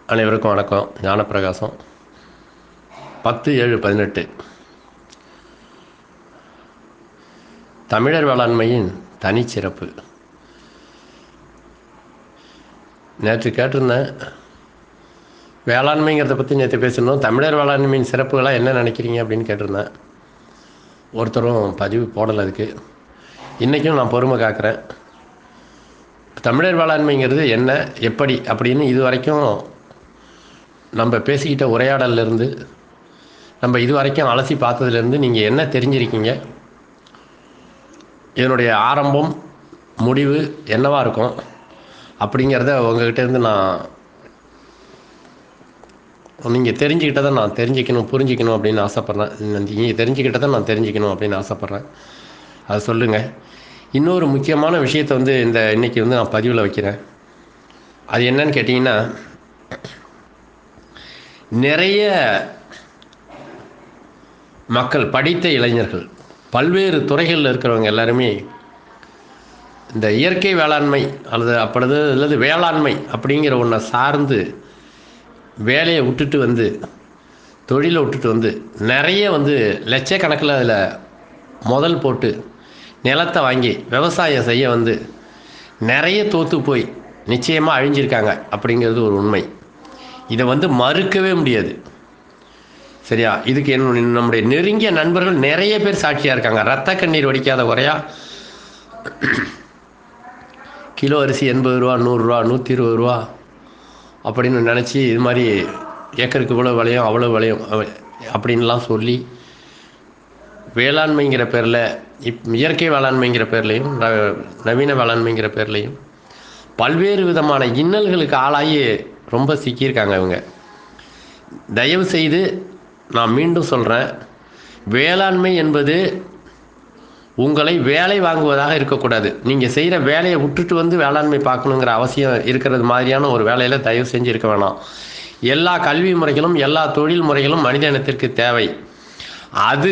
அனைவருக்கும் வணக்கம். ஞானப்பிரகாசம். 10/7/18 தமிழர் வேளாண்மையின் தனிச்சிறப்பு. நேற்று கேட்டிருந்தேன், வேளாண்மைங்கிறத பற்றி நேற்று பேசியிருந்தோம். தமிழர் வேளாண்மையின் சிறப்புகளாக என்ன நினைக்கிறீங்க அப்படின்னு கேட்டிருந்தேன். ஒருத்தரும் பதிவு போடலை அதுக்கு. இன்றைக்கும் நான் பொறுமை காக்கிறேன். தமிழர் வேளாண்மைங்கிறது என்ன, எப்படி அப்படின்னு இது வரைக்கும் நம்ம பேசிக்கிட்ட உரையாடல்லேருந்து, நம்ம இது வரைக்கும் அலசி பார்த்ததுலேருந்து நீங்கள் என்ன தெரிஞ்சிருக்கீங்க, இதனுடைய ஆரம்பம் முடிவு என்னவாக இருக்கும் அப்படிங்கிறத உங்கள்கிட்டேருந்து நீங்கள் தெரிஞ்சுக்கிட்டதை நான் தெரிஞ்சுக்கணும், புரிஞ்சிக்கணும் அப்படின்னு ஆசைப்பட்றேன். நீங்கள் தெரிஞ்சுக்கிட்டதை நான் தெரிஞ்சுக்கணும் அப்படின்னு ஆசைப்பட்றேன். அதை சொல்லுங்கள். இன்னொரு முக்கியமான விஷயத்தை இன்றைக்கி நான் பதிவில் வைக்கிறேன். அது என்னன்னு கேட்டிங்கன்னா, நிறைய மக்கள், படித்த இளைஞர்கள், பல்வேறு துறைகளில் இருக்கிறவங்க எல்லாருமே இந்த இயற்கை வேளாண்மை அல்லது வேளாண்மை அப்படிங்கிற ஒன்றை சார்ந்து வேலையை விட்டுட்டு தொழிலை விட்டுட்டு நிறைய லட்சக்கணக்கில் அதில் முதல் போட்டு நிலத்தை வாங்கி விவசாயம் செய்ய நிறைய தோற்று போய் நிச்சயமாக அழிஞ்சிருக்காங்க அப்படிங்கிறது ஒரு உண்மை. இதை மறுக்கவே முடியாது. சரியா? இதுக்கு நம்முடைய நெருங்கிய நண்பர்கள் நிறைய பேர் சாட்சியாக இருக்காங்க. ரத்த கண்ணீர் வடிக்காத குறையா கிலோ அரிசி 80 ரூபா, 100 ரூபா, 120 ரூபா அப்படின்னு நினச்சி இது மாதிரி ஏக்கருக்கு இவ்வளோ விளையும் அவ்வளோ விளையும் அப்படின்லாம் சொல்லி வேளாண்மைங்கிற பேரில், இயற்கை வேளாண்மைங்கிற பேர்லையும் நவீன வேளாண்மைங்கிற பேர்லையும் பல்வேறு விதமான இன்னல்களுக்கு ஆளாகி ரொம்ப சிக்கியிருக்காங்க இவங்க. தயவு செய்து நான் மீண்டும் சொல்கிறேன், வேளாண்மை என்பது உங்களை வேலை வாங்குவதாக இருக்கக்கூடாது. நீங்கள் செய்கிற வேலையை விட்டுட்டு வேளாண்மை பார்க்கணுங்கிற அவசியம் இருக்கிறது மாதிரியான ஒரு வேலையில் தயவு செஞ்சு இருக்க வேணாம். எல்லா கல்வி முறைகளும் எல்லா தொழில் முறைகளும் மனித இனத்திற்கு தேவை. அது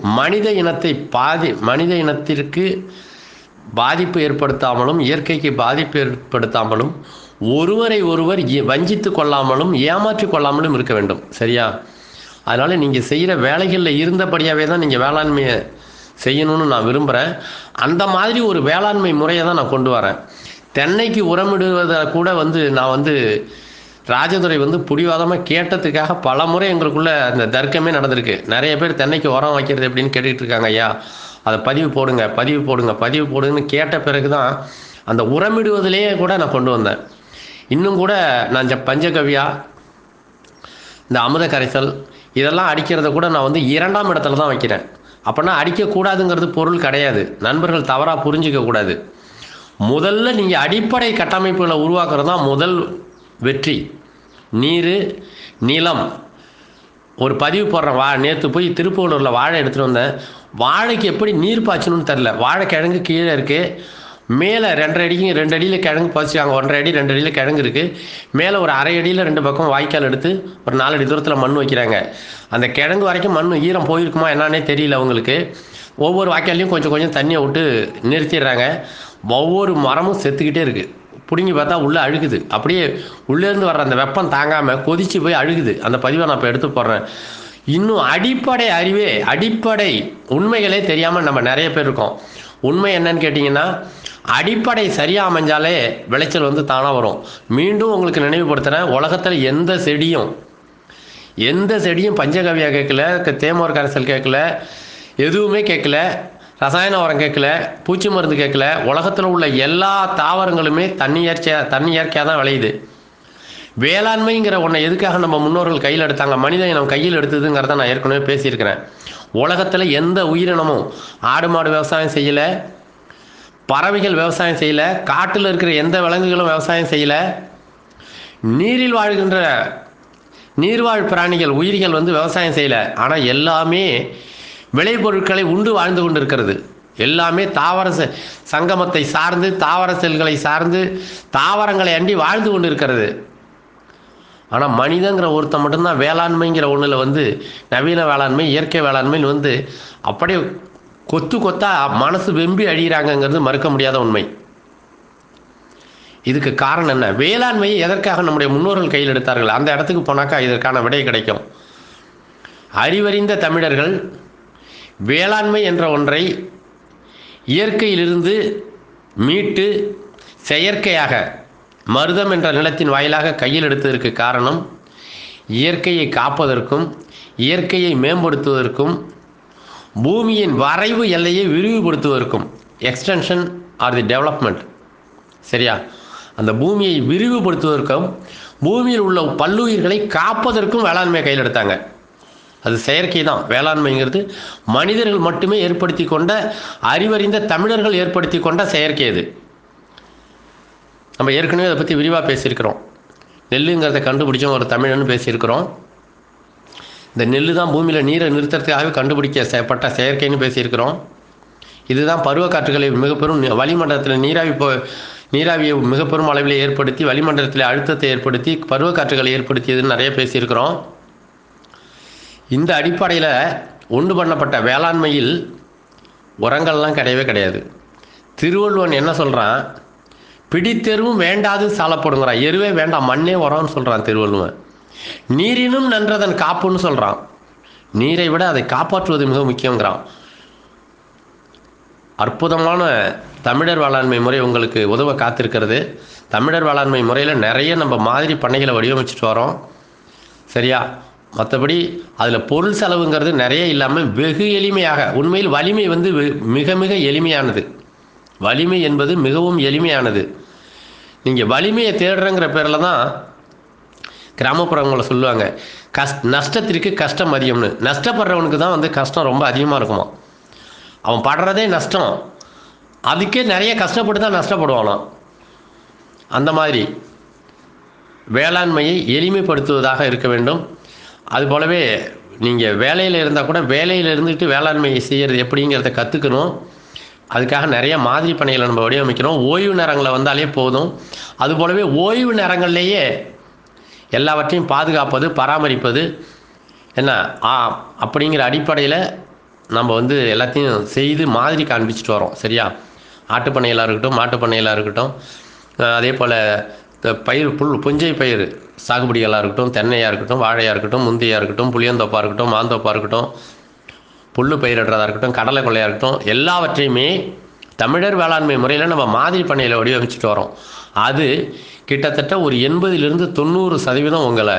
மனித இனத்திற்கு பாதிப்பு ஏற்படுத்தாமலும் இயற்கைக்கு பாதிப்பு ஏற்படுத்தாமலும் ஒருவரை ஒருவர் வஞ்சித்து கொள்ளாமலும் ஏமாற்றி கொள்ளாமலும் இருக்க வேண்டும். சரியா? அதனால் நீங்கள் செய்கிற வேலைகளில் இருந்தபடியாகவே தான் நீங்கள் வேளாண்மையை செய்யணும்னு நான் விரும்புகிறேன். அந்த மாதிரி ஒரு வேளாண்மை முறையை தான் நான் கொண்டு வரேன். தென்னைக்கு உரமிடுவதை கூட நான் ராஜதுரை பிடிவாதமாக கேட்டதுக்காக பல முறை எங்களுக்குள்ள அந்த தர்க்கமே நடந்திருக்கு. நிறைய பேர் தென்னைக்கு உரம் வைக்கிறது எப்படின்னு கேட்டுக்கிட்டு இருக்காங்க. ஐயா, அதை பதிவு போடுங்கன்னு கேட்ட பிறகு தான் அந்த உரமிடுவதிலேயே கூட நான் கொண்டு வந்தேன். இன்னும் கூட நான் பஞ்சகவ்யா, இந்த அமுத கரைசல் இதெல்லாம் அடிக்கிறத கூட நான் 2ஆம் இடத்துல தான் வைக்கிறேன். அப்படின்னா அடிக்கக்கூடாதுங்கிறது பொருள் கிடையாது. நண்பர்கள் தவறாக புரிஞ்சிக்கக்கூடாது. முதல்ல நீங்கள் அடிப்படை கட்டமைப்புகளை உருவாக்குறது தான் முதல் வெற்றி. நீர், நிலம். ஒரு பதிவு போடுறேன். நேற்று போய் திருப்பூரில் வாழை எடுத்துகிட்டு வந்தேன். வாழைக்கு எப்படி நீர் பாய்ச்சணும்னு தெரில. வாழைக்கிழங்கு கீழே இருக்குது, மேலே 2 அடிக்கு 2 அடியில் கிழங்கு பாய்ச்சிக்காங்க. 1.5 அடி 2 அடியில் கிழங்கு இருக்குது. மேலே ஒரு அரை அடியில் 2 பக்கம் வாய்க்கால் எடுத்து ஒரு 4 அடி தூரத்தில் மண் வைக்கிறாங்க. அந்த கிழங்கு வரைக்கும் மண் ஈரம் போயிருக்குமா என்னன்னே தெரியல அவங்களுக்கு. ஒவ்வொரு வாய்க்காலையும் கொஞ்சம் கொஞ்சம் தண்ணியை விட்டு நிறுத்திடுறாங்க. ஒவ்வொரு மரமும் செத்துக்கிட்டே இருக்குது. பிடுங்கி பார்த்தா உள்ளே அழுகுது. அப்படியே உள்ளேருந்து வர்ற அந்த வெப்பம் தாங்காமல் கொதித்து போய் அழுகுது. அந்த பதிவை நான் இப்போ எடுத்து போடுறேன். இன்னும் அடிப்படை உண்மைகளே தெரியாமல் நம்ம நிறைய பேர் இருக்கோம். உண்மை என்னன்னு கேட்டிங்கன்னா, அடிப்படை சரியாக அமைஞ்சாலே விளைச்சல் தானாக வரும். மீண்டும் உங்களுக்கு நினைவுபடுத்துகிறேன், உலகத்தில் எந்த செடியும் பஞ்சகவ்யா கேட்கல, தேமோர் கரைசல் கேட்கல, எதுவுமே கேட்கல, ரசாயன உரம் கேட்கல, பூச்சி மருந்து கேட்கல. உலகத்தில் உள்ள எல்லா தாவரங்களுமே தண்ணி இயற்கையாக தான் விளையுது. வேளாண்மைங்கிற ஒன்றை எதுக்காக நம்ம முன்னோர்கள் கையில் எடுத்தாங்க, மனித இனம் கையில் எடுத்ததுங்கிறத நான் ஏற்கனவே பேசியிருக்கிறேன். உலகத்தில் எந்த உயிரினமும் ஆடு மாடு விவசாயம் செய்யலை, பறவைகள் விவசாயம் செய்யலை, காட்டில் இருக்கிற எந்த விலங்குகளும் விவசாயம் செய்யலை, நீரில் வாழ்கின்ற நீர்வாழ் பிராணிகள் உயிரிகள் விவசாயம் செய்யலை. ஆனால் எல்லாமே விளைபொருட்களை உண்டு வாழ்ந்து கொண்டு இருக்கிறது. எல்லாமே தாவர சங்கமத்தை சார்ந்து, தாவர செல்களை சார்ந்து, தாவரங்களை அண்டி வாழ்ந்து கொண்டு இருக்கிறது. ஆனால் மனிதங்கிற ஒருத்தன் மட்டும்தான் வேளாண்மைங்கிற ஒன்றில் நவீன வேளாண்மை, இயற்கை வேளாண்மை அப்படியே கொத்தா மனசு வெம்பி அழிகிறாங்கங்கிறது மறுக்க முடியாத உண்மை. இதுக்கு காரணம் என்ன? வேளாண்மையை எதற்காக நம்முடைய முன்னோர்கள் கையில் எடுத்தார்கள்? அந்த இடத்துக்கு போனாக்கா இதற்கான விடை கிடைக்கும். அறிவறிந்த தமிழர்கள் வேளாண்மை என்ற ஒன்றை இயற்கையிலிருந்து மீட்டு செயற்கையாக மருதம் என்ற நிலத்தின் வாயிலாக கையில் எடுத்ததற்கு காரணம் இயற்கையை காப்பதற்கும் இயற்கையை மேம்படுத்துவதற்கும் பூமியின் வரைவு எல்லையை விரிவுபடுத்துவதற்கும், எக்ஸ்டென்ஷன் ஆர் தி டெவலப்மெண்ட், சரியா? அந்த பூமியை விரிவுபடுத்துவதற்கும் பூமியில் உள்ள பல்லுயிர்களை காப்பதற்கும் வேளாண்மையை கையில் எடுத்தாங்க. அது செயற்கை தான். வேளாண்மைங்கிறது மனிதர்கள் மட்டுமே ஏற்படுத்தி கொண்ட, அறிவறிந்த தமிழர்கள் ஏற்படுத்தி கொண்ட செயற்கை. அது நம்ம ஏற்கனவே அதை பற்றி விரிவாக பேசியிருக்கிறோம். நெல்லுங்கிறத கண்டுபிடிச்சோம் ஒரு தமிழன்னு பேசியிருக்கிறோம். இந்த நெல் தான் பூமியில் நீரை நிறுத்துறதுக்காகவே கண்டுபிடிக்கப்பட்ட செயற்கைன்னு பேசியிருக்கிறோம். இதுதான் பருவக்காற்றுகளை மிகப்பெரும் வளிமண்டலத்தில் நீராவியை மிகப்பெரும் அளவில் ஏற்படுத்தி வளிமண்டலத்தில் அழுத்தத்தை ஏற்படுத்தி பருவக்காற்றுகளை ஏற்படுத்தியதுன்னு நிறைய பேசியிருக்கிறோம். இந்த அடிப்படையில் உண்டு பண்ணப்பட்ட வேளாண்மையில் உரங்கள்லாம் கிடையவே கிடையாது. திருவள்ளுவன் என்ன சொல்கிறான்? பிடித்தெருவும் வேண்டாது சாலப்படுங்கிறான். எருவே வேண்டாம், மண்ணே உரம்னு சொல்கிறான் திருவள்ளுவன். நீரினும் நன்றதன் காப்புன்னு சொல்கிறான். நீரை விட அதை காப்பாற்றுவது மிக முக்கியங்கிறான். அற்புதமான தமிழர் வேளாண்மை முறை உங்களுக்கு உதவ காத்திருக்கிறது. தமிழர் வேளாண்மை முறையில் நிறைய நம்ம மாதிரி பண்ணைகளை வடிவமைச்சிட்டு வரோம், சரியா? மற்றபடி அதில் பொருள் செலவுங்கிறது நிறைய இல்லாமல் வெகு எளிமையாக, உண்மையில் வலிமை வந்து மிக மிக எளிமையானது. வலிமை என்பது மிகவும் எளிமையானது. நீங்கள் வலிமையை தேடுறங்கிற பேரில் தான் கிராமப்புறங்களை சொல்லுவாங்க நஷ்டத்திற்கு கஷ்டம் அதிகம்னு. நஷ்டப்படுறவனுக்கு தான் வந்து கஷ்டம் ரொம்ப அதிகமாக இருக்குமா. அவன் படுறதே நஷ்டம், அதுக்கே நிறைய கஷ்டப்பட்டு தான் நஷ்டப்படுவானா. அந்த மாதிரி வேளாண்மையை எளிமைப்படுத்துவதாக இருக்க வேண்டும். அதுபோலவே நீங்கள் வேலையில் இருந்தால் கூட வேலையில் இருந்துட்டு வேளாண்மையை செய்கிறது எப்படிங்கிறத கற்றுக்கணும். அதுக்காக நிறைய மாதிரி பணிகளை நம்ம வடிவமைக்கிறோம். ஓய்வு நேரங்களில் வந்தாலே போதும். அதுபோலவே ஓய்வு நேரங்கள்லேயே எல்லாவற்றையும் பாதுகாப்பது, பராமரிப்பது என்ன அப்படிங்கிற அடிப்படையில் நம்ம வந்து எல்லாத்தையும் செய்து மாதிரி காண்பிச்சிட்டு வரோம், சரியா? ஆட்டுப்பண்ணைகளாக இருக்கட்டும், மாட்டுப்பண்ணைகளாக இருக்கட்டும், அதே போல் புஞ்சை பயிர் சாகுபடிகளாக இருக்கட்டும், தென்னையாக இருக்கட்டும், வாழையாக இருக்கட்டும், முந்தியாக இருக்கட்டும், புளியந்தோப்பாக இருக்கட்டும், மாந்தோப்பாக இருக்கட்டும், புல்லு பயிரிடுறதா இருக்கட்டும், கடலை கொள்ளையாக இருக்கட்டும், எல்லாவற்றையுமே தமிழர் வேளாண்மை முறையில் நம்ம மாதிரி பண்ணையில் வடிவமைச்சிட்டு வரோம். அது கிட்டத்தட்ட ஒரு 80-90% உங்களை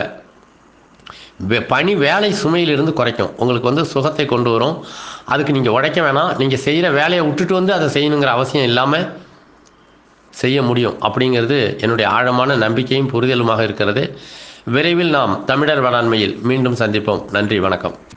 வேலை சுமையிலிருந்து குறைக்கும். உங்களுக்கு வந்து சுகத்தை கொண்டு வரும். அதுக்கு நீங்கள் உழைக்க வேணாம். நீங்கள் செய்கிற வேலையை விட்டுட்டு வந்து அதை செய்யணுங்கிற அவசியம் இல்லாமல் செய்ய முடியும். அப்படிங்கிறது என்னுடைய ஆழமான நம்பிக்கையும் புரிதலுமாக இருக்கிறது. விரைவில் நாம் தமிழர் வேளாண்மையில் மீண்டும் சந்திப்போம். நன்றி, வணக்கம்.